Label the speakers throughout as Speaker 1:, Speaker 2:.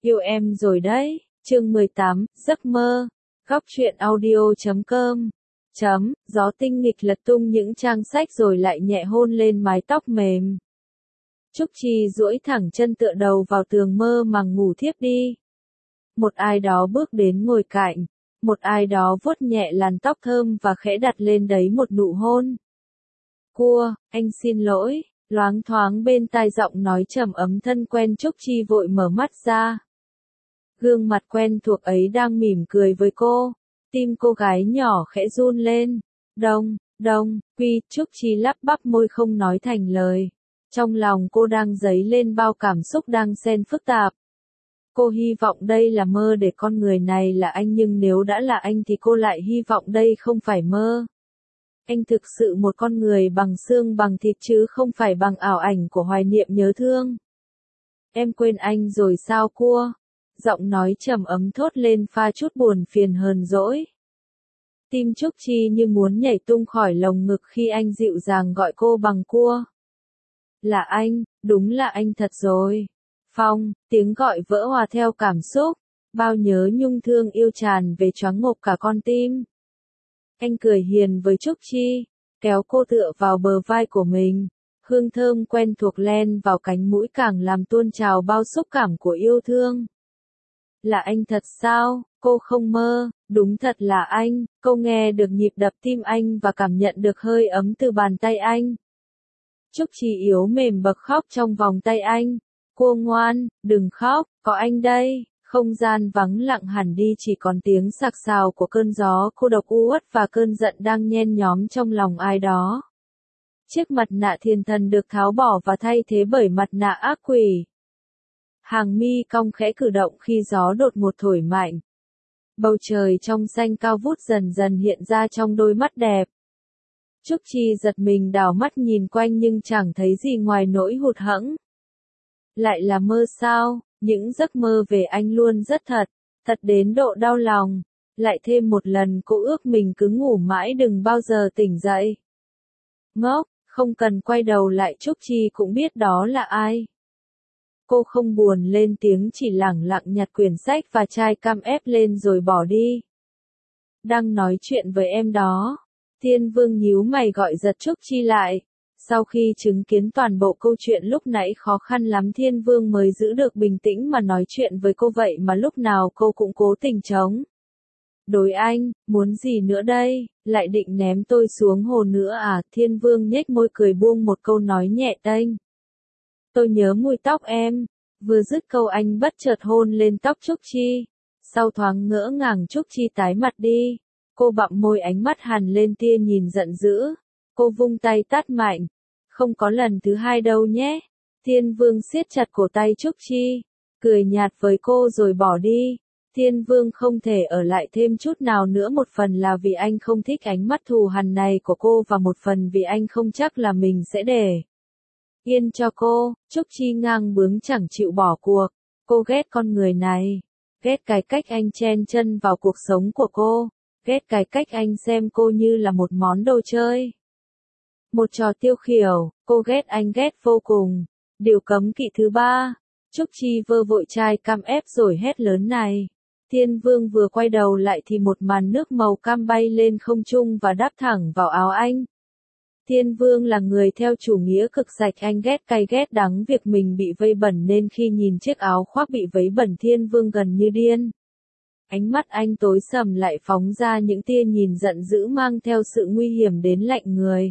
Speaker 1: Yêu em rồi đấy, chương 18, giấc mơ, góc truyện audio.com. Gió tinh nghịch lật tung những trang sách rồi lại nhẹ hôn lên mái tóc mềm. Trúc Chi duỗi thẳng chân tựa đầu vào tường mơ màng ngủ thiếp đi. Một ai đó bước đến ngồi cạnh, một ai đó vuốt nhẹ làn tóc thơm và khẽ đặt lên đấy một nụ hôn. Cua, anh xin lỗi, loáng thoáng bên tai giọng nói trầm ấm thân quen. Trúc Chi vội mở mắt ra. Gương mặt quen thuộc ấy đang mỉm cười với cô, tim cô gái nhỏ khẽ run lên. Trúc Chi lắp bắp môi không nói thành lời. Trong lòng cô đang dấy lên bao cảm xúc đang xen phức tạp. Cô hy vọng đây là mơ để con người này là anh, nhưng nếu đã là anh thì cô lại hy vọng đây không phải mơ. Anh thực sự một con người bằng xương bằng thịt chứ không phải bằng ảo ảnh của hoài niệm nhớ thương. Em quên anh rồi sao cua? Giọng nói trầm ấm thốt lên pha chút buồn phiền hờn dỗi. Tim Trúc Chi như muốn nhảy tung khỏi lồng ngực khi anh dịu dàng gọi cô bằng cua. Là anh, đúng là anh thật rồi. Phong, tiếng gọi vỡ hòa theo cảm xúc, bao nhớ nhung thương yêu tràn về choáng ngộp cả con tim. Anh cười hiền với Trúc Chi, kéo cô tựa vào bờ vai của mình, hương thơm quen thuộc len vào cánh mũi càng làm tuôn trào bao xúc cảm của yêu thương. Là anh thật sao? Cô không mơ, đúng thật là anh. Cô nghe được nhịp đập tim anh và cảm nhận được hơi ấm từ bàn tay anh. Trúc Chi yếu mềm bật khóc trong vòng tay anh. Cô ngoan, đừng khóc, có anh đây. Không gian vắng lặng hẳn đi, chỉ còn tiếng sạc sào của cơn gió cô độc u uất và cơn giận đang nhen nhóm trong lòng ai đó. Chiếc mặt nạ thiên thần được tháo bỏ và thay thế bởi mặt nạ ác quỷ. Hàng mi cong khẽ cử động khi gió đột ngột thổi mạnh. Bầu trời trong xanh cao vút dần dần hiện ra trong đôi mắt đẹp. Trúc Chi giật mình đảo mắt nhìn quanh nhưng chẳng thấy gì ngoài nỗi hụt hẫng. Lại là mơ sao? Những giấc mơ về anh luôn rất thật, thật đến độ đau lòng. Lại thêm một lần cô ước mình cứ ngủ mãi đừng bao giờ tỉnh dậy. Ngốc, không cần quay đầu lại, Trúc Chi cũng biết đó là ai. Cô không buồn lên tiếng, chỉ lẳng lặng nhặt quyển sách và chai cam ép lên rồi bỏ đi. Đang nói chuyện với em đó. Thiên Vương nhíu mày gọi giật Trúc Chi lại. Sau khi chứng kiến toàn bộ câu chuyện lúc nãy khó khăn lắm Thiên Vương mới giữ được bình tĩnh mà nói chuyện với cô, vậy mà lúc nào cô cũng cố tình chống đối anh. Muốn gì nữa đây, lại định ném tôi xuống hồ nữa à? Thiên Vương nhếch môi cười buông một câu nói nhẹ tênh. Tôi nhớ mùi tóc em. Vừa dứt câu anh bất chợt hôn lên tóc Trúc Chi. Sau thoáng ngỡ ngàng Trúc Chi tái mặt đi. Cô bặm môi, ánh mắt hằn lên tia nhìn giận dữ. Cô vung tay tát mạnh. Không có lần thứ hai đâu nhé. Thiên Vương siết chặt cổ tay Trúc Chi, cười nhạt với cô rồi bỏ đi. Thiên Vương không thể ở lại thêm chút nào nữa, một phần là vì anh không thích ánh mắt thù hằn này của cô và một phần vì anh không chắc là mình sẽ để yên cho cô. Trúc Chi ngang bướng chẳng chịu bỏ cuộc. Cô ghét con người này. Ghét cái cách anh chen chân vào cuộc sống của cô. Ghét cái cách anh xem cô như là một món đồ chơi. Một trò tiêu khiển. Cô ghét anh, ghét vô cùng. Điều cấm kỵ thứ 3. Trúc Chi vơ vội chai cam ép rồi hét lớn này. Thiên Vương vừa quay đầu lại thì một màn nước màu cam bay lên không trung và đáp thẳng vào áo anh. Thiên Vương là người theo chủ nghĩa cực sạch, anh ghét cay ghét đắng việc mình bị vây bẩn nên khi nhìn chiếc áo khoác bị vấy bẩn Thiên Vương gần như điên. Ánh mắt anh tối sầm lại phóng ra những tia nhìn giận dữ mang theo sự nguy hiểm đến lạnh người.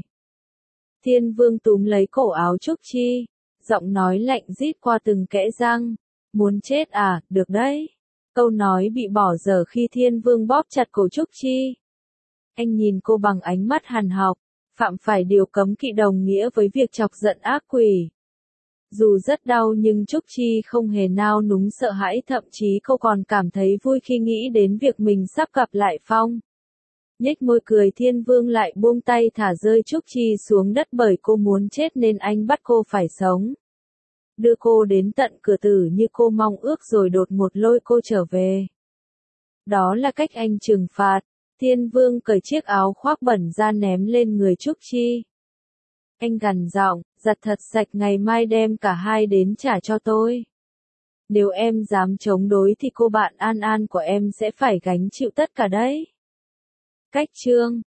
Speaker 1: Thiên Vương túm lấy cổ áo Trúc Chi, giọng nói lạnh rít qua từng kẽ răng. Muốn chết à? Được đấy. Câu nói bị bỏ dở khi Thiên Vương bóp chặt cổ Trúc Chi. Anh nhìn cô bằng ánh mắt hằn học. Phạm phải điều cấm kỵ đồng nghĩa với việc chọc giận ác quỷ. Dù rất đau nhưng Trúc Chi không hề nao núng sợ hãi, thậm chí cô còn cảm thấy vui khi nghĩ đến việc mình sắp gặp lại Phong. Nhếch môi cười, Thiên Vương lại buông tay thả rơi Trúc Chi xuống đất bởi cô muốn chết nên anh bắt cô phải sống. Đưa cô đến tận cửa tử như cô mong ước rồi đột ngột lôi cô trở về. Đó là cách anh trừng phạt. Thiên Vương cởi chiếc áo khoác bẩn ra ném lên người Trúc Chi. Anh gằn giọng, giặt thật sạch, ngày mai đem cả hai đến trả cho tôi. Nếu em dám chống đối thì cô bạn An An của em sẽ phải gánh chịu tất cả đấy. Cách chương